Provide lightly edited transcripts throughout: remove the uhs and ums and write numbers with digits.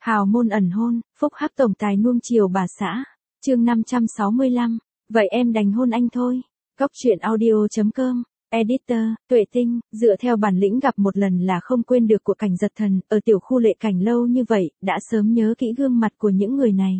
Hào môn ẩn hôn, phúc hắc tổng tài nuông chiều bà xã. Chương 565. Vậy em đành hôn anh thôi. Góc truyện audio.com. Editor, Tuệ Tinh, dựa theo bản lĩnh gặp một lần là không quên được của Cảnh Giật Thần, ở tiểu khu Lệ Cảnh lâu như vậy, đã sớm nhớ kỹ gương mặt của những người này.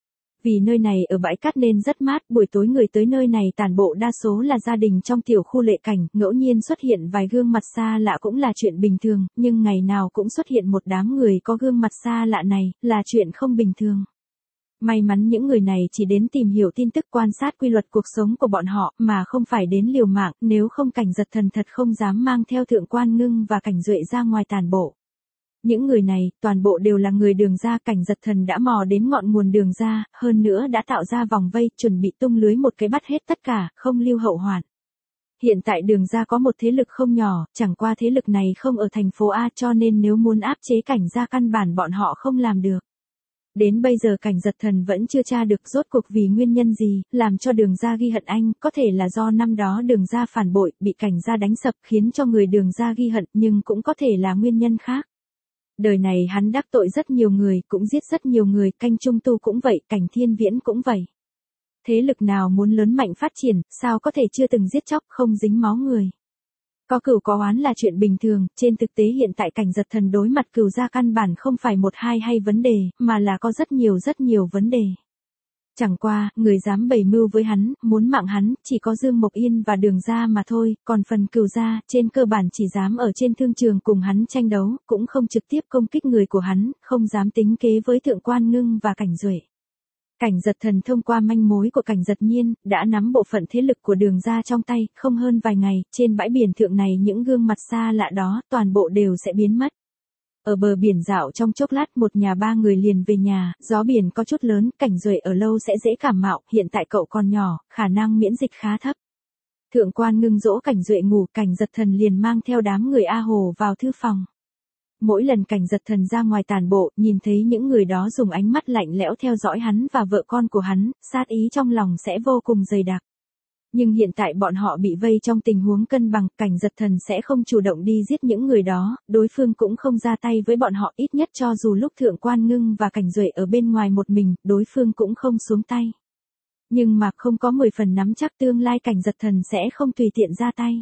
Vì nơi này ở bãi cát nên rất mát, buổi tối người tới nơi này tản bộ đa số là gia đình trong tiểu khu Lệ Cảnh, ngẫu nhiên xuất hiện vài gương mặt xa lạ cũng là chuyện bình thường, nhưng ngày nào cũng xuất hiện một đám người có gương mặt xa lạ này, là chuyện không bình thường. May mắn những người này chỉ đến tìm hiểu tin tức quan sát quy luật cuộc sống của bọn họ mà không phải đến liều mạng, nếu không Cảnh Giật Thần thật không dám mang theo Thượng Quan Ngưng và Cảnh Duệ ra ngoài tản bộ. Những người này, toàn bộ đều là người Đường gia, Cảnh Giật Thần đã mò đến ngọn nguồn Đường gia, hơn nữa đã tạo ra vòng vây, chuẩn bị tung lưới một cái bắt hết tất cả, không lưu hậu hoạn. Hiện tại Đường gia có một thế lực không nhỏ, chẳng qua thế lực này không ở thành phố A cho nên nếu muốn áp chế Cảnh gia căn bản bọn họ không làm được. Đến bây giờ Cảnh Giật Thần vẫn chưa tra được rốt cuộc vì nguyên nhân gì, làm cho Đường gia ghi hận anh, có thể là do năm đó Đường gia phản bội, bị Cảnh gia đánh sập khiến cho người Đường gia ghi hận, nhưng cũng có thể là nguyên nhân khác. Đời này hắn đắc tội rất nhiều người, cũng giết rất nhiều người, Canh Trung Tu cũng vậy, Cảnh Thiên Viễn cũng vậy. Thế lực nào muốn lớn mạnh phát triển, sao có thể chưa từng giết chóc, không dính máu người. Có cừu có oán là chuyện bình thường, trên thực tế hiện tại Cảnh Giật Thần đối mặt cừu gia căn bản không phải một hai hay vấn đề, mà là có rất nhiều vấn đề. Chẳng qua, người dám bày mưu với hắn, muốn mạng hắn, chỉ có Dương Mộc Yên và Đường gia mà thôi, còn phần cừu gia, trên cơ bản chỉ dám ở trên thương trường cùng hắn tranh đấu, cũng không trực tiếp công kích người của hắn, không dám tính kế với Thượng Quan Ngưng và Cảnh Duệ. Cảnh Giật Thần thông qua manh mối của Cảnh Giật Nhiên, đã nắm bộ phận thế lực của Đường gia trong tay, không hơn vài ngày, trên bãi biển thượng này những gương mặt xa lạ đó, toàn bộ đều sẽ biến mất. Ở bờ biển dạo trong chốc lát một nhà ba người liền về nhà, gió biển có chút lớn, Cảnh Duệ ở lâu sẽ dễ cảm mạo, hiện tại cậu còn nhỏ, khả năng miễn dịch khá thấp. Thượng Quan Ngưng dỗ Cảnh Duệ ngủ, Cảnh Giật Thần liền mang theo đám người A Hồ vào thư phòng. Mỗi lần Cảnh Giật Thần ra ngoài tản bộ, nhìn thấy những người đó dùng ánh mắt lạnh lẽo theo dõi hắn và vợ con của hắn, sát ý trong lòng sẽ vô cùng dày đặc. Nhưng hiện tại bọn họ bị vây trong tình huống cân bằng, Cảnh Giật Thần sẽ không chủ động đi giết những người đó, đối phương cũng không ra tay với bọn họ, ít nhất cho dù lúc Thượng Quan Ngưng và Cảnh Duệ ở bên ngoài một mình, đối phương cũng không xuống tay. Nhưng mà không có 10 phần nắm chắc tương lai Cảnh Giật Thần sẽ không tùy tiện ra tay.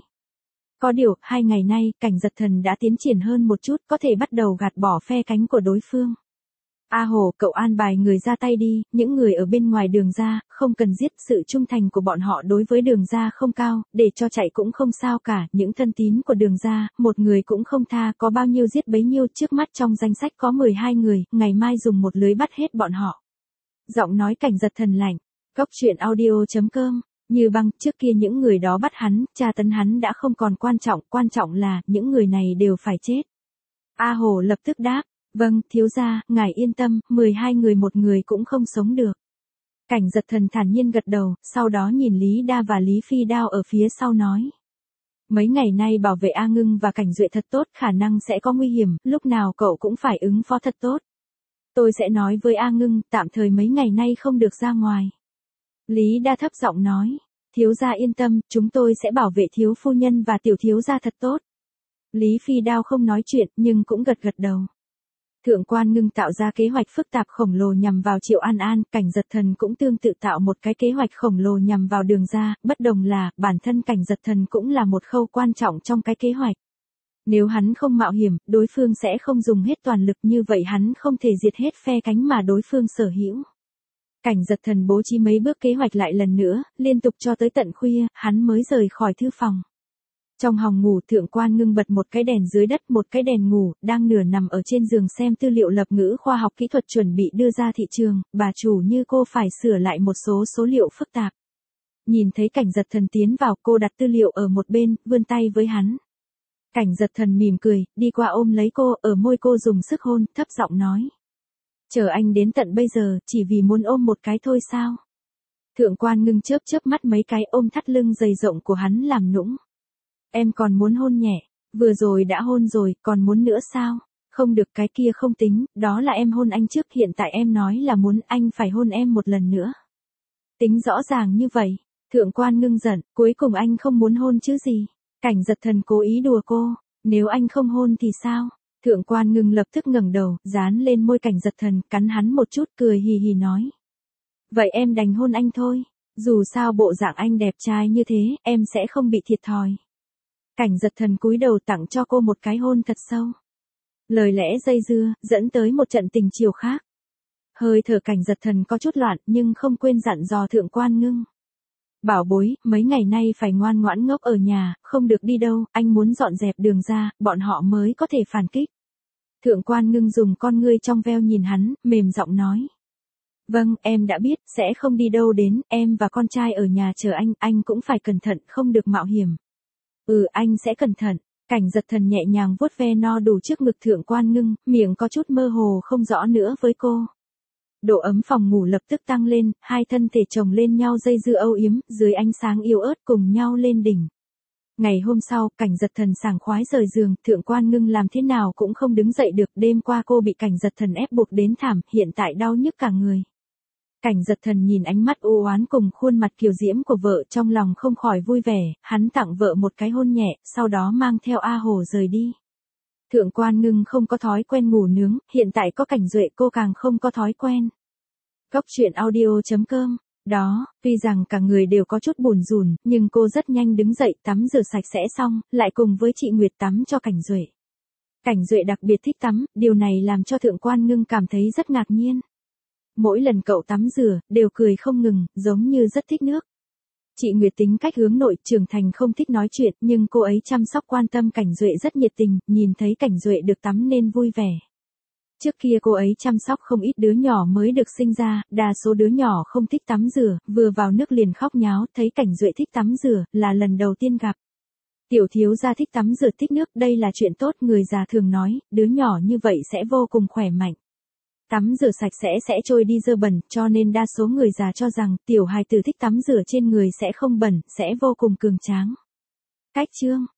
Có điều, 2 ngày nay, Cảnh Giật Thần đã tiến triển hơn một chút, có thể bắt đầu gạt bỏ phe cánh của đối phương. A Hồ, cậu an bài người ra tay đi, những người ở bên ngoài Đường gia, không cần giết, sự trung thành của bọn họ đối với Đường gia không cao, để cho chạy cũng không sao cả, những thân tín của Đường gia, một người cũng không tha, có bao nhiêu giết bấy nhiêu, trước mắt trong danh sách có 12 người, ngày mai dùng một lưới bắt hết bọn họ. Giọng nói Cảnh Giật Thần lạnh. Góc truyện audio.com. Như băng, trước kia những người đó bắt hắn, tra tấn hắn đã không còn quan trọng là, những người này đều phải chết. A Hồ lập tức đáp, vâng, thiếu gia, ngài yên tâm, 12 người một người cũng không sống được. Cảnh Giật Thần thản nhiên gật đầu, sau đó nhìn Lý Đa và Lý Phi Đao ở phía sau nói. Mấy ngày nay bảo vệ A Ngưng và Cảnh Duệ thật tốt, khả năng sẽ có nguy hiểm, lúc nào cậu cũng phải ứng phó thật tốt. Tôi sẽ nói với A Ngưng, tạm thời mấy ngày nay không được ra ngoài. Lý Đa thấp giọng nói, thiếu gia yên tâm, chúng tôi sẽ bảo vệ thiếu phu nhân và tiểu thiếu gia thật tốt. Lý Phi Đao không nói chuyện, nhưng cũng gật đầu. Thượng Quan Ngưng tạo ra kế hoạch phức tạp khổng lồ nhằm vào Triệu An An, Cảnh Giật Thần cũng tương tự tạo một cái kế hoạch khổng lồ nhằm vào Đường gia, bất đồng là, bản thân Cảnh Giật Thần cũng là một khâu quan trọng trong cái kế hoạch. Nếu hắn không mạo hiểm, đối phương sẽ không dùng hết toàn lực, như vậy hắn không thể diệt hết phe cánh mà đối phương sở hữu. Cảnh Giật Thần bố trí mấy bước kế hoạch lại lần nữa, liên tục cho tới tận khuya, hắn mới rời khỏi thư phòng. Trong phòng ngủ, Thượng Quan Ngưng bật một cái đèn dưới đất, một cái đèn ngủ, đang nửa nằm ở trên giường xem tư liệu lập ngữ khoa học kỹ thuật chuẩn bị đưa ra thị trường, bà chủ như cô phải sửa lại một số số liệu phức tạp. Nhìn thấy Cảnh Giật Thần tiến vào, cô đặt tư liệu ở một bên, vươn tay với hắn. Cảnh Giật Thần mỉm cười, đi qua ôm lấy cô, ở môi cô dùng sức hôn, thấp giọng nói. Chờ anh đến tận bây giờ, chỉ vì muốn ôm một cái thôi sao? Thượng Quan Ngưng chớp mắt mấy cái, ôm thắt lưng dày rộng của hắn làm nũng. Em còn muốn hôn nhẹ, vừa rồi đã hôn rồi, còn muốn nữa sao? Không được, cái kia không tính, đó là em hôn anh trước, hiện tại em nói là muốn anh phải hôn em một lần nữa. Tính rõ ràng như vậy, Thượng Quan Ngưng giận, cuối cùng anh không muốn hôn chứ gì? Cảnh Giật Thần cố ý đùa cô, nếu anh không hôn thì sao? Thượng Quan Ngưng lập tức ngẩng đầu, dán lên môi Cảnh Giật Thần, cắn hắn một chút cười hì hì nói. Vậy em đành hôn anh thôi, dù sao bộ dạng anh đẹp trai như thế, em sẽ không bị thiệt thòi. Cảnh Giật Thần cúi đầu tặng cho cô một cái hôn thật sâu. Lời lẽ dây dưa, dẫn tới một trận tình chiều khác. Hơi thở Cảnh Giật Thần có chút loạn nhưng không quên dặn dò Thượng Quan Ngưng. Bảo bối, mấy ngày nay phải ngoan ngoãn ngốc ở nhà, không được đi đâu, anh muốn dọn dẹp đường ra, bọn họ mới có thể phản kích. Thượng Quan Ngưng dùng con ngươi trong veo nhìn hắn, mềm giọng nói. Vâng, em đã biết, sẽ không đi đâu đến, em và con trai ở nhà chờ anh cũng phải cẩn thận, không được mạo hiểm. Anh sẽ cẩn thận. Cảnh Giật Thần nhẹ nhàng vuốt ve no đủ trước ngực Thượng Quan Ngưng, miệng có chút mơ hồ không rõ nữa với cô. Độ ấm phòng ngủ lập tức tăng lên, hai thân thể chồng lên nhau dây dưa âu yếm, dưới ánh sáng yếu ớt cùng nhau lên đỉnh. Ngày hôm sau, Cảnh Giật Thần sảng khoái rời giường, Thượng Quan Ngưng làm thế nào cũng không đứng dậy được, đêm qua cô bị Cảnh Giật Thần ép buộc đến thảm, hiện tại đau nhức cả người. Cảnh Giật Thần nhìn ánh mắt u oán cùng khuôn mặt kiều diễm của vợ trong lòng không khỏi vui vẻ, hắn tặng vợ một cái hôn nhẹ, sau đó mang theo A Hồ rời đi. Thượng Quan Ngưng không có thói quen ngủ nướng, hiện tại có Cảnh Duệ cô càng không có thói quen. Góc truyện audio.com. Đó, tuy rằng cả người đều có chút buồn rùn, nhưng cô rất nhanh đứng dậy tắm rửa sạch sẽ xong, lại cùng với chị Nguyệt tắm cho Cảnh Duệ. Cảnh Duệ đặc biệt thích tắm, điều này làm cho Thượng Quan Ngưng cảm thấy rất ngạc nhiên. Mỗi lần cậu tắm rửa, đều cười không ngừng, giống như rất thích nước. Chị Nguyệt tính cách hướng nội, trưởng thành không thích nói chuyện, nhưng cô ấy chăm sóc quan tâm Cảnh Duệ rất nhiệt tình, nhìn thấy Cảnh Duệ được tắm nên vui vẻ. Trước kia cô ấy chăm sóc không ít đứa nhỏ mới được sinh ra, đa số đứa nhỏ không thích tắm rửa, vừa vào nước liền khóc nháo, thấy Cảnh Duệ thích tắm rửa, là lần đầu tiên gặp. Tiểu thiếu gia thích tắm rửa thích nước, đây là chuyện tốt, người già thường nói, đứa nhỏ như vậy sẽ vô cùng khỏe mạnh. Tắm rửa sạch sẽ trôi đi dơ bẩn, cho nên đa số người già cho rằng tiểu hài tử thích tắm rửa trên người sẽ không bẩn, sẽ vô cùng cường tráng. Cách chương